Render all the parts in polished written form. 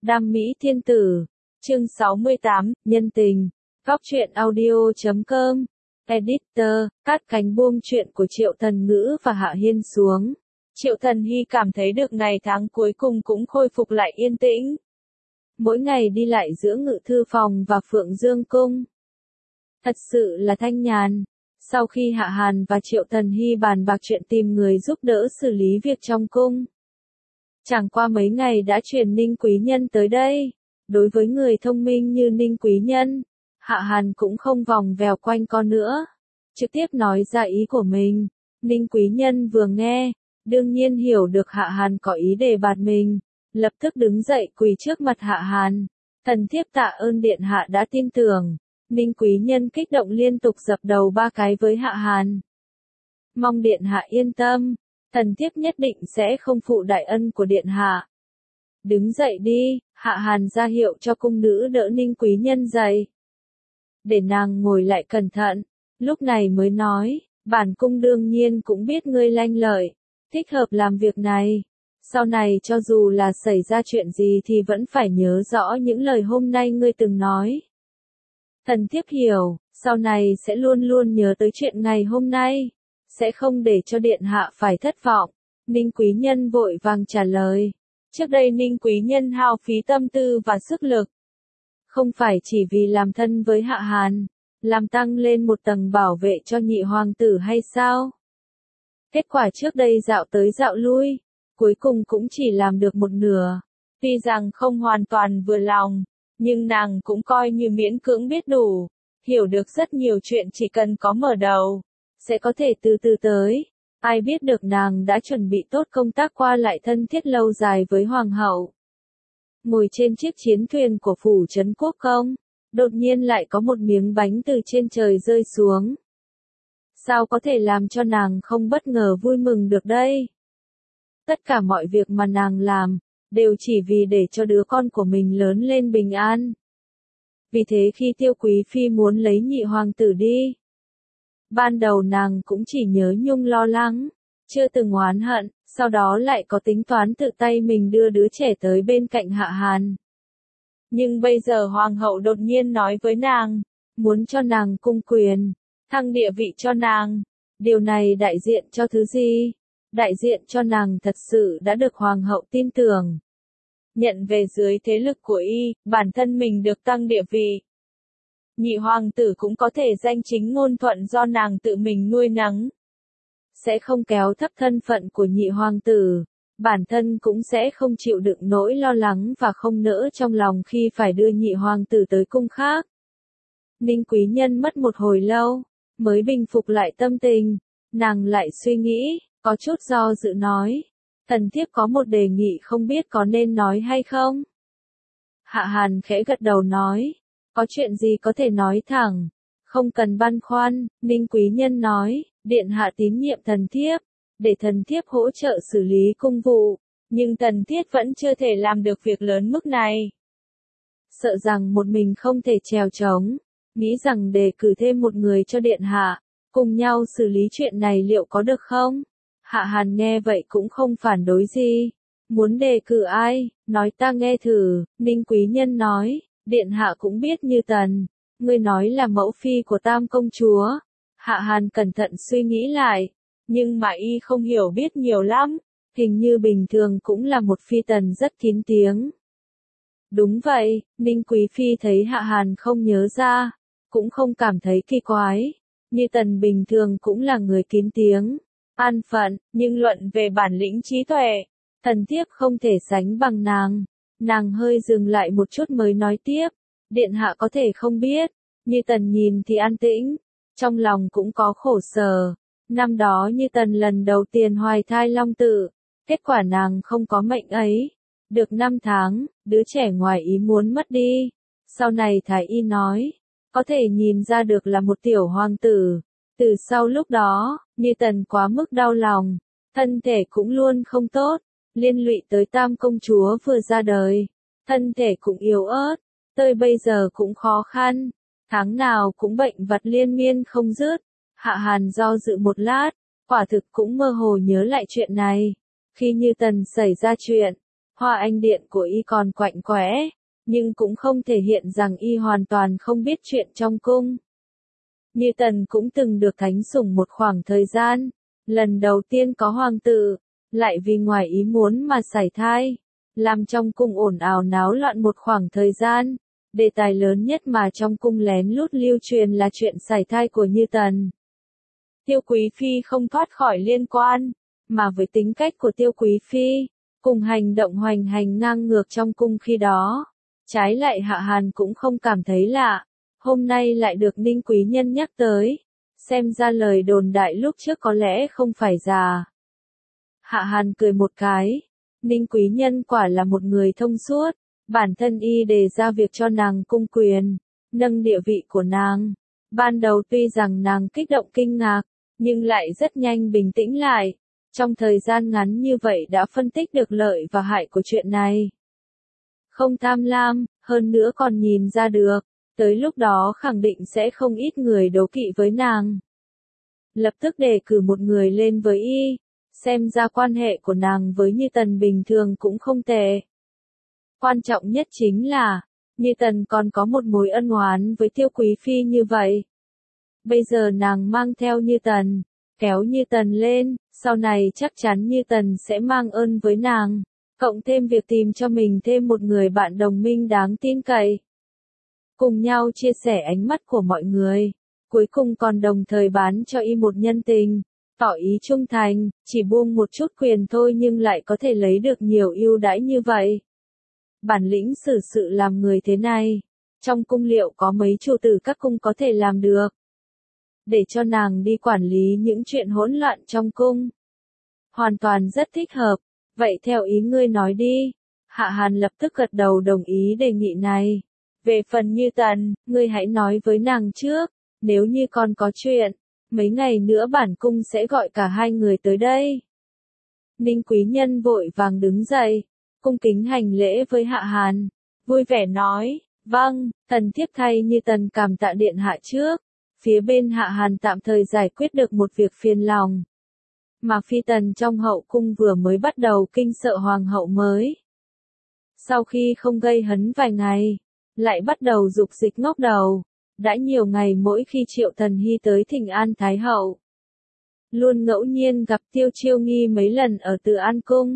Đam mỹ thiên tử. Chương 68, nhân tình. Góc truyện audio.com. Editor, cắt cánh buông chuyện của Triệu Thần Ngữ và Hạ Hiên xuống. Triệu Thần Hy cảm thấy được ngày tháng cuối cùng cũng khôi phục lại yên tĩnh. Mỗi ngày đi lại giữa Ngự Thư Phòng và Phượng Dương Cung. Thật sự là thanh nhàn. Sau khi Hạ Hàn và Triệu Thần Hy bàn bạc chuyện tìm người giúp đỡ xử lý việc trong cung. Chẳng qua mấy ngày đã truyền Ninh Quý Nhân tới đây. Đối với người thông minh như Ninh Quý Nhân, Hạ Hàn cũng không vòng vèo quanh co nữa. Trực tiếp nói ra ý của mình. Ninh Quý Nhân vừa nghe, đương nhiên hiểu được Hạ Hàn có ý đề bạt mình. Lập tức đứng dậy quỳ trước mặt Hạ Hàn. Thần thiếp tạ ơn điện hạ đã tin tưởng. Ninh Quý Nhân kích động liên tục dập đầu 3 cái với Hạ Hàn. Mong điện hạ yên tâm. Thần thiếp nhất định sẽ không phụ đại ân của điện hạ. Đứng dậy đi, Hạ Hàn ra hiệu cho cung nữ đỡ Ninh Quý Nhân dậy. Để nàng ngồi lại cẩn thận, lúc này mới nói, bản cung đương nhiên cũng biết ngươi lanh lợi, thích hợp làm việc này. Sau này cho dù là xảy ra chuyện gì thì vẫn phải nhớ rõ những lời hôm nay ngươi từng nói. Thần thiếp hiểu, sau này sẽ luôn luôn nhớ tới chuyện ngày hôm nay. Sẽ không để cho điện hạ phải thất vọng. Ninh Quý Nhân vội vàng trả lời. Trước đây Ninh Quý Nhân hao phí tâm tư và sức lực. Không phải chỉ vì làm thân với Hạ Hàn, làm tăng lên một tầng bảo vệ cho nhị hoàng tử hay sao? Kết quả trước đây dạo tới dạo lui, cuối cùng cũng chỉ làm được một nửa. Tuy rằng không hoàn toàn vừa lòng, nhưng nàng cũng coi như miễn cưỡng biết đủ, hiểu được rất nhiều chuyện chỉ cần có mở đầu. Sẽ có thể từ từ tới. Ai biết được nàng đã chuẩn bị tốt công tác qua lại thân thiết lâu dài với hoàng hậu. Ngồi trên chiếc chiến thuyền của phủ trấn quốc công, đột nhiên lại có một miếng bánh từ trên trời rơi xuống. Sao có thể làm cho nàng không bất ngờ vui mừng được đây? Tất cả mọi việc mà nàng làm, đều chỉ vì để cho đứa con của mình lớn lên bình an. Vì thế khi Tiêu Quý Phi muốn lấy nhị hoàng tử đi, ban đầu nàng cũng chỉ nhớ nhung lo lắng, chưa từng oán hận, sau đó lại có tính toán tự tay mình đưa đứa trẻ tới bên cạnh Hạ Hàn. Nhưng bây giờ hoàng hậu đột nhiên nói với nàng, muốn cho nàng cung quyền, thăng địa vị cho nàng. Điều này đại diện cho thứ gì? Đại diện cho nàng thật sự đã được hoàng hậu tin tưởng. Nhận về dưới thế lực của y, bản thân mình được tăng địa vị. Nhị hoàng tử cũng có thể danh chính ngôn thuận do nàng tự mình nuôi nấng. Sẽ không kéo thấp thân phận của nhị hoàng tử. Bản thân cũng sẽ không chịu đựng nỗi lo lắng và không nỡ trong lòng khi phải đưa nhị hoàng tử tới cung khác. Ninh Quý Nhân mất một hồi lâu, mới bình phục lại tâm tình. Nàng lại suy nghĩ, có chút do dự nói. Thần thiếp có một đề nghị không biết có nên nói hay không? Hạ Hàn khẽ gật đầu nói. Có chuyện gì có thể nói thẳng, không cần băn khoăn. Ninh Quý Nhân nói, điện hạ tín nhiệm thần thiếp, để thần thiếp hỗ trợ xử lý cung vụ, nhưng thần thiếp vẫn chưa thể làm được việc lớn mức này. Sợ rằng một mình không thể trèo trống, nghĩ rằng đề cử thêm một người cho điện hạ, cùng nhau xử lý chuyện này liệu có được không? Hạ Hàn nghe vậy cũng không phản đối gì. Muốn đề cử ai, nói ta nghe thử. Ninh Quý Nhân nói. Điện hạ cũng biết như tần, ngươi nói là mẫu phi của Tam công chúa. Hạ Hàn cẩn thận suy nghĩ lại, nhưng mà y không hiểu biết nhiều lắm, hình như bình thường cũng là một phi tần rất kín tiếng. Đúng vậy, Ninh Quý Phi thấy Hạ Hàn không nhớ ra, cũng không cảm thấy kỳ quái, như tần bình thường cũng là người kín tiếng, an phận, nhưng luận về bản lĩnh trí tuệ, thần thiếp không thể sánh bằng nàng. Nàng hơi dừng lại một chút mới nói tiếp, điện hạ có thể không biết, như tần nhìn thì an tĩnh, trong lòng cũng có khổ sở. Năm đó như tần lần đầu tiên hoài thai long tử, kết quả nàng không có mệnh ấy. Được 5 tháng, đứa trẻ ngoài ý muốn mất đi. Sau này thái y nói, có thể nhìn ra được là một tiểu hoàng tử. Từ sau lúc đó, như tần quá mức đau lòng, thân thể cũng luôn không tốt. Liên lụy tới Tam công chúa vừa ra đời, thân thể cũng yếu ớt, tới bây giờ cũng khó khăn, tháng nào cũng bệnh vặt liên miên không dứt. Hạ Hàn do dự một lát, quả thực cũng mơ hồ nhớ lại chuyện này. Khi Như Tần xảy ra chuyện, Hoa anh điện của y còn quạnh quẽ, nhưng cũng không thể hiện rằng y hoàn toàn không biết chuyện trong cung. Như Tần cũng từng được thánh sủng một khoảng thời gian, lần đầu tiên có hoàng tử, lại vì ngoài ý muốn mà sảy thai, làm trong cung ồn ào náo loạn một khoảng thời gian. Đề tài lớn nhất mà trong cung lén lút lưu truyền là chuyện sảy thai của Như Tần. Tiêu Quý Phi không thoát khỏi liên quan, mà với tính cách của Tiêu Quý Phi, cùng hành động hoành hành ngang ngược trong cung khi đó, trái lại Hạ Hàn cũng không cảm thấy lạ, hôm nay lại được Ninh Quý Nhân nhắc tới, xem ra lời đồn đại lúc trước có lẽ không phải giả. Hạ Hàn cười một cái, Ninh Quý Nhân quả là một người thông suốt, bản thân y đề ra việc cho nàng cung quyền, nâng địa vị của nàng. Ban đầu tuy rằng nàng kích động kinh ngạc, nhưng lại rất nhanh bình tĩnh lại. Trong thời gian ngắn như vậy đã phân tích được lợi và hại của chuyện này. Không tham lam, hơn nữa còn nhìn ra được, tới lúc đó khẳng định sẽ không ít người đố kỵ với nàng. Lập tức đề cử một người lên với y, xem ra quan hệ của nàng với Như Tần bình thường cũng không tệ. Quan trọng nhất chính là, Như Tần còn có một mối ân oán với Tiêu Quý Phi như vậy. Bây giờ nàng mang theo Như Tần, kéo Như Tần lên, sau này chắc chắn Như Tần sẽ mang ơn với nàng, cộng thêm việc tìm cho mình thêm một người bạn đồng minh đáng tin cậy. Cùng nhau chia sẻ ánh mắt của mọi người, cuối cùng còn đồng thời bán cho y một nhân tình, tỏ ý trung thành, chỉ buông một chút quyền thôi nhưng lại có thể lấy được nhiều ưu đãi như vậy. Bản lĩnh xử sự làm người thế này, trong cung liệu có mấy chủ tử các cung có thể làm được. Để cho nàng đi quản lý những chuyện hỗn loạn trong cung. Hoàn toàn rất thích hợp, vậy theo ý ngươi nói đi. Hạ Hàn lập tức gật đầu đồng ý đề nghị này. Về phần Như Tần, ngươi hãy nói với nàng trước, nếu như còn có chuyện, mấy ngày nữa bản cung sẽ gọi cả hai người tới đây. Ninh Quý Nhân vội vàng đứng dậy, cung kính hành lễ với Hạ Hàn, vui vẻ nói, vâng, thần thiếp thay Như Tần cảm tạ điện hạ trước. Phía bên Hạ Hàn tạm thời giải quyết được một việc phiền lòng. Mà phi tần trong hậu cung vừa mới bắt đầu kinh sợ hoàng hậu mới. Sau khi không gây hấn vài ngày, lại bắt đầu dục dịch ngóc đầu. Đã nhiều ngày mỗi khi Triệu Thần Hy tới thỉnh an Thái hậu, luôn ngẫu nhiên gặp Tiêu Chiêu Nghi mấy lần ở Từ An Cung.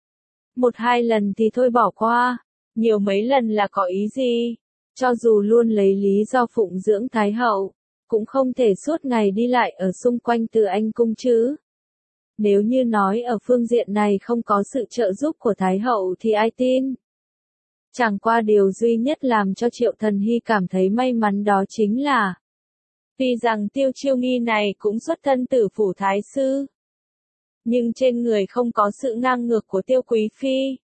Một hai lần thì thôi bỏ qua, nhiều mấy lần là có ý gì? Cho dù luôn lấy lý do phụng dưỡng Thái hậu, cũng không thể suốt ngày đi lại ở xung quanh Từ Anh Cung chứ. Nếu như nói ở phương diện này không có sự trợ giúp của Thái hậu thì ai tin? Chẳng qua điều duy nhất làm cho Triệu Thần Hy cảm thấy may mắn đó chính là, tuy rằng Tiêu Chiêu Nghi này cũng xuất thân từ phủ Thái sư, nhưng trên người không có sự ngang ngược của Tiêu Quý Phi.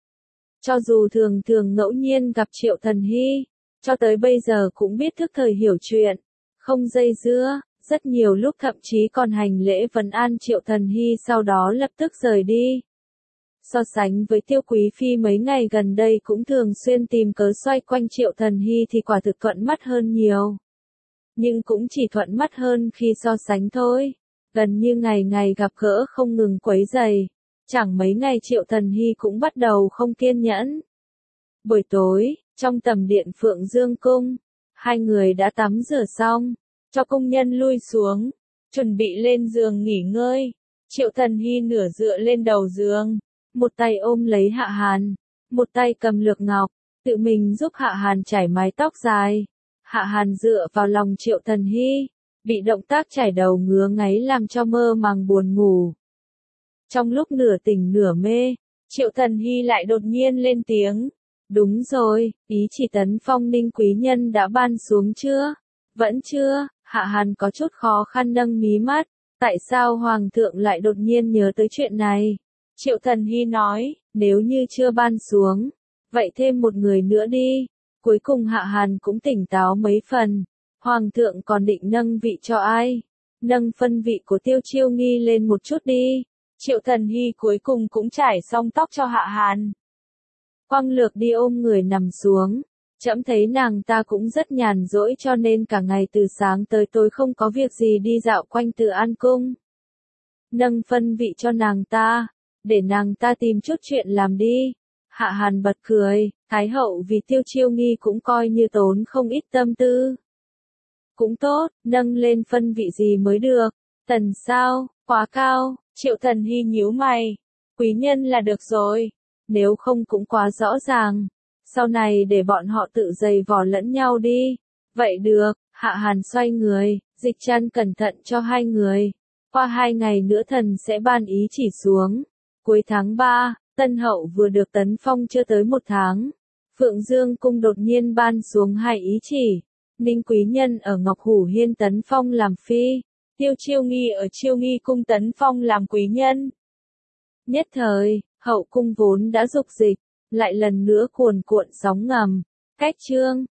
Cho dù thường thường ngẫu nhiên gặp Triệu Thần Hy, cho tới bây giờ cũng biết thức thời hiểu chuyện, không dây dưa, rất nhiều lúc thậm chí còn hành lễ vấn an Triệu Thần Hy sau đó lập tức rời đi. So sánh với Tiêu Quý Phi mấy ngày gần đây cũng thường xuyên tìm cớ xoay quanh Triệu Thần Hy thì quả thực thuận mắt hơn nhiều. Nhưng cũng chỉ thuận mắt hơn khi so sánh thôi. Gần như ngày ngày gặp gỡ không ngừng quấy rầy. Chẳng mấy ngày Triệu Thần Hy cũng bắt đầu không kiên nhẫn. Buổi tối, trong tầm điện Phượng Dương Cung, hai người đã tắm rửa xong, cho công nhân lui xuống, chuẩn bị lên giường nghỉ ngơi. Triệu Thần Hy nửa dựa lên đầu giường, một tay ôm lấy Hạ Hàn, một tay cầm lược ngọc, tự mình giúp Hạ Hàn chải mái tóc dài. Hạ Hàn dựa vào lòng Triệu Thần Hy, bị động tác chải đầu ngứa ngáy làm cho mơ màng buồn ngủ. Trong lúc nửa tỉnh nửa mê, Triệu Thần Hy lại đột nhiên lên tiếng. Đúng rồi, ý chỉ tấn phong Ninh Quý Nhân đã ban xuống chưa? Vẫn chưa. Hạ Hàn có chút khó khăn nâng mí mắt. Tại sao Hoàng thượng lại đột nhiên nhớ tới chuyện này? Triệu Thần Hy nói, nếu như chưa ban xuống, vậy thêm một người nữa đi. Cuối cùng Hạ Hàn cũng tỉnh táo mấy phần. Hoàng thượng còn định nâng vị cho ai? Nâng phân vị của Tiêu Chiêu Nghi lên một chút đi. Triệu Thần Hy cuối cùng cũng trải xong tóc cho Hạ Hàn. Quang Lược đi ôm người nằm xuống. Trẫm thấy nàng ta cũng rất nhàn rỗi cho nên cả ngày từ sáng tới tối không có việc gì đi dạo quanh Từ An Cung. Nâng phân vị cho nàng ta, để nàng ta tìm chút chuyện làm đi. Hạ Hàn bật cười, Thái hậu vì Tiêu Chiêu Nghi cũng coi như tốn không ít tâm tư. Cũng tốt, nâng lên phân vị gì mới được. Tần sao, quá cao, Triệu Thần Hy nhíu mày. Quý nhân là được rồi, nếu không cũng quá rõ ràng. Sau này để bọn họ tự giày vò lẫn nhau đi. Vậy được, Hạ Hàn xoay người, Dịch Trăn cẩn thận cho hai người. Qua 2 ngày nữa thần sẽ ban ý chỉ xuống. Cuối tháng 3, Tân Hậu vừa được tấn phong chưa tới 1 tháng. Phượng Dương Cung đột nhiên ban xuống 2 ý chỉ. Ninh Quý Nhân ở Ngọc Hủ Hiên tấn phong làm phi. Tiêu Chiêu Nghi ở Chiêu Nghi Cung tấn phong làm quý nhân. Nhất thời, hậu cung vốn đã dục dịch, lại lần nữa cuồn cuộn sóng ngầm. Cách chương